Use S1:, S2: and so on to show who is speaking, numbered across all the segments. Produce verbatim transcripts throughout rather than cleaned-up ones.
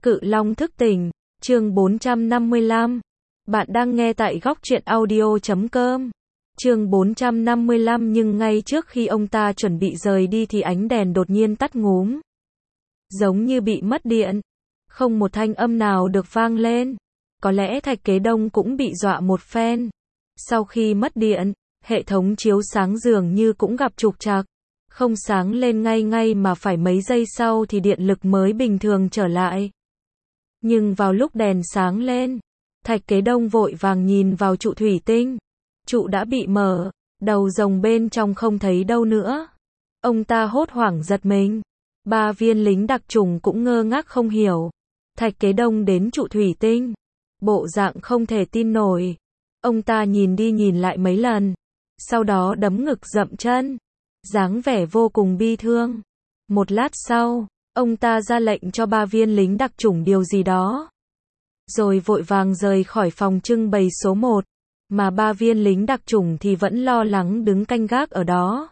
S1: Cự Long thức tỉnh, chương bốn trăm năm mươi lăm. Bạn đang nghe tại góc truyện audio chấm com. Chương bốn trăm năm mươi lăm nhưng ngay trước khi ông ta chuẩn bị rời đi thì ánh đèn đột nhiên tắt ngúm. Giống như bị mất điện. Không một thanh âm nào được vang lên. Có lẽ Thạch Kế Đông cũng bị dọa một phen. Sau khi mất điện, hệ thống chiếu sáng dường như cũng gặp trục trặc. Không sáng lên ngay ngay mà phải mấy giây sau thì điện lực mới bình thường trở lại. Nhưng vào lúc đèn sáng lên, Thạch Kế Đông vội vàng nhìn vào trụ thủy tinh. Trụ đã bị mở, đầu rồng bên trong không thấy đâu nữa. Ông ta hốt hoảng giật mình. Ba viên lính đặc chủng cũng ngơ ngác không hiểu. Thạch Kế Đông đến trụ thủy tinh. Bộ dạng không thể tin nổi. Ông ta nhìn đi nhìn lại mấy lần. Sau đó đấm ngực dậm chân. Dáng vẻ vô cùng bi thương. Một lát sau, ông ta ra lệnh cho ba viên lính đặc chủng điều gì đó. Rồi vội vàng rời khỏi phòng trưng bày số một. Mà ba viên lính đặc chủng thì vẫn lo lắng đứng canh gác ở đó.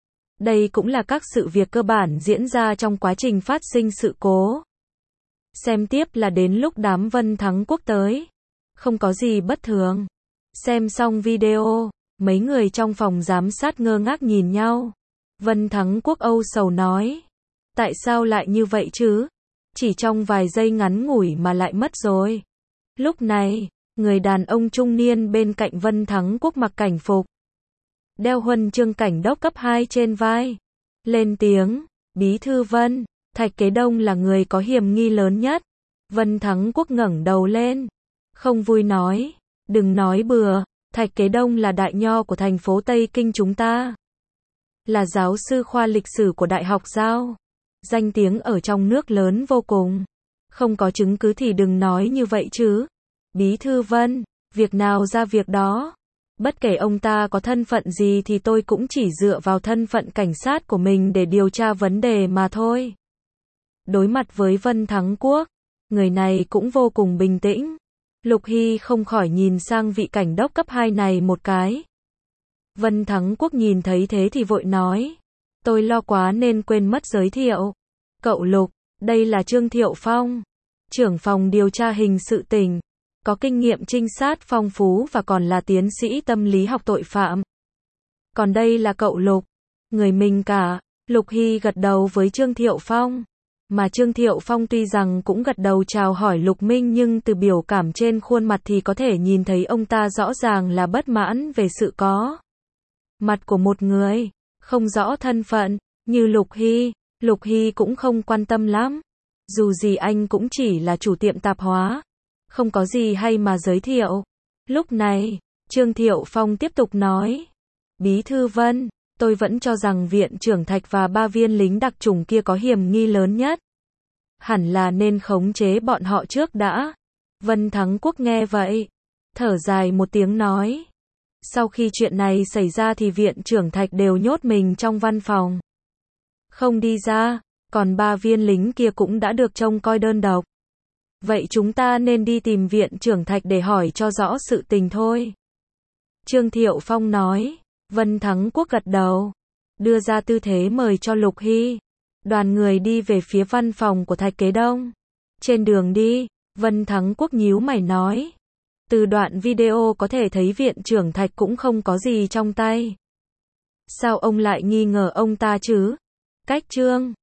S1: Đây cũng là các sự việc cơ bản diễn ra trong quá trình phát sinh sự cố. Xem tiếp là đến lúc đám Vân Thắng Quốc tới. Không có gì bất thường. Xem xong video, mấy người trong phòng giám sát ngơ ngác nhìn nhau. Vân Thắng Quốc âu sầu nói. Tại sao lại như vậy chứ? Chỉ trong vài giây ngắn ngủi mà lại mất rồi. Lúc này, người đàn ông trung niên bên cạnh Vân Thắng Quốc mặc cảnh phục. Đeo huân chương cảnh đốc cấp hai trên vai. Lên tiếng, Bí thư Vân, Thạch Kế Đông là người có hiểm nghi lớn nhất. Vân Thắng Quốc ngẩng đầu lên. Không vui nói, đừng nói bừa, Thạch Kế Đông là đại nho của thành phố Tây Kinh chúng ta. Là giáo sư khoa lịch sử của Đại học Giao. Danh tiếng ở trong nước lớn vô cùng. Không có chứng cứ thì đừng nói như vậy chứ. Bí thư Vân, việc nào ra việc đó. Bất kể ông ta có thân phận gì thì tôi cũng chỉ dựa vào thân phận cảnh sát của mình để điều tra vấn đề mà thôi. Đối mặt với Vân Thắng Quốc, người này cũng vô cùng bình tĩnh. Lục Hy không khỏi nhìn sang vị cảnh đốc cấp hai này một cái. Vân Thắng Quốc nhìn thấy thế thì vội nói. Tôi lo quá nên quên mất giới thiệu. Cậu Lục, đây là Trương Thiệu Phong, trưởng phòng điều tra hình sự tỉnh, có kinh nghiệm trinh sát phong phú và còn là tiến sĩ tâm lý học tội phạm. Còn đây là cậu Lục, người mình cả. Lục Hy gật đầu với Trương Thiệu Phong. Mà Trương Thiệu Phong tuy rằng cũng gật đầu chào hỏi Lục Minh nhưng từ biểu cảm trên khuôn mặt thì có thể nhìn thấy ông ta rõ ràng là bất mãn về sự có mặt của một người không rõ thân phận như Lục Hy. Lục Hy cũng không quan tâm lắm. Dù gì anh cũng chỉ là chủ tiệm tạp hóa. Không có gì hay mà giới thiệu. Lúc này, Trương Thiệu Phong tiếp tục nói. Bí thư Vân, tôi vẫn cho rằng viện trưởng Thạch và ba viên lính đặc chủng kia có hiểm nghi lớn nhất. Hẳn là nên khống chế bọn họ trước đã. Vân Thắng Quốc nghe vậy. Thở dài một tiếng nói. Sau khi chuyện này xảy ra thì viện trưởng Thạch đều nhốt mình trong văn phòng. Không đi ra, còn ba viên lính kia cũng đã được trông coi đơn độc. Vậy chúng ta nên đi tìm viện trưởng Thạch để hỏi cho rõ sự tình thôi. Trương Thiệu Phong nói. Vân Thắng Quốc gật đầu. Đưa ra tư thế mời cho Lục Hy. Đoàn người đi về phía văn phòng của Thạch Kế Đông. Trên đường đi, Vân Thắng Quốc nhíu mày nói. Từ đoạn video có thể thấy viện trưởng Thạch cũng không có gì trong tay. Sao ông lại nghi ngờ ông ta chứ? Cách Trương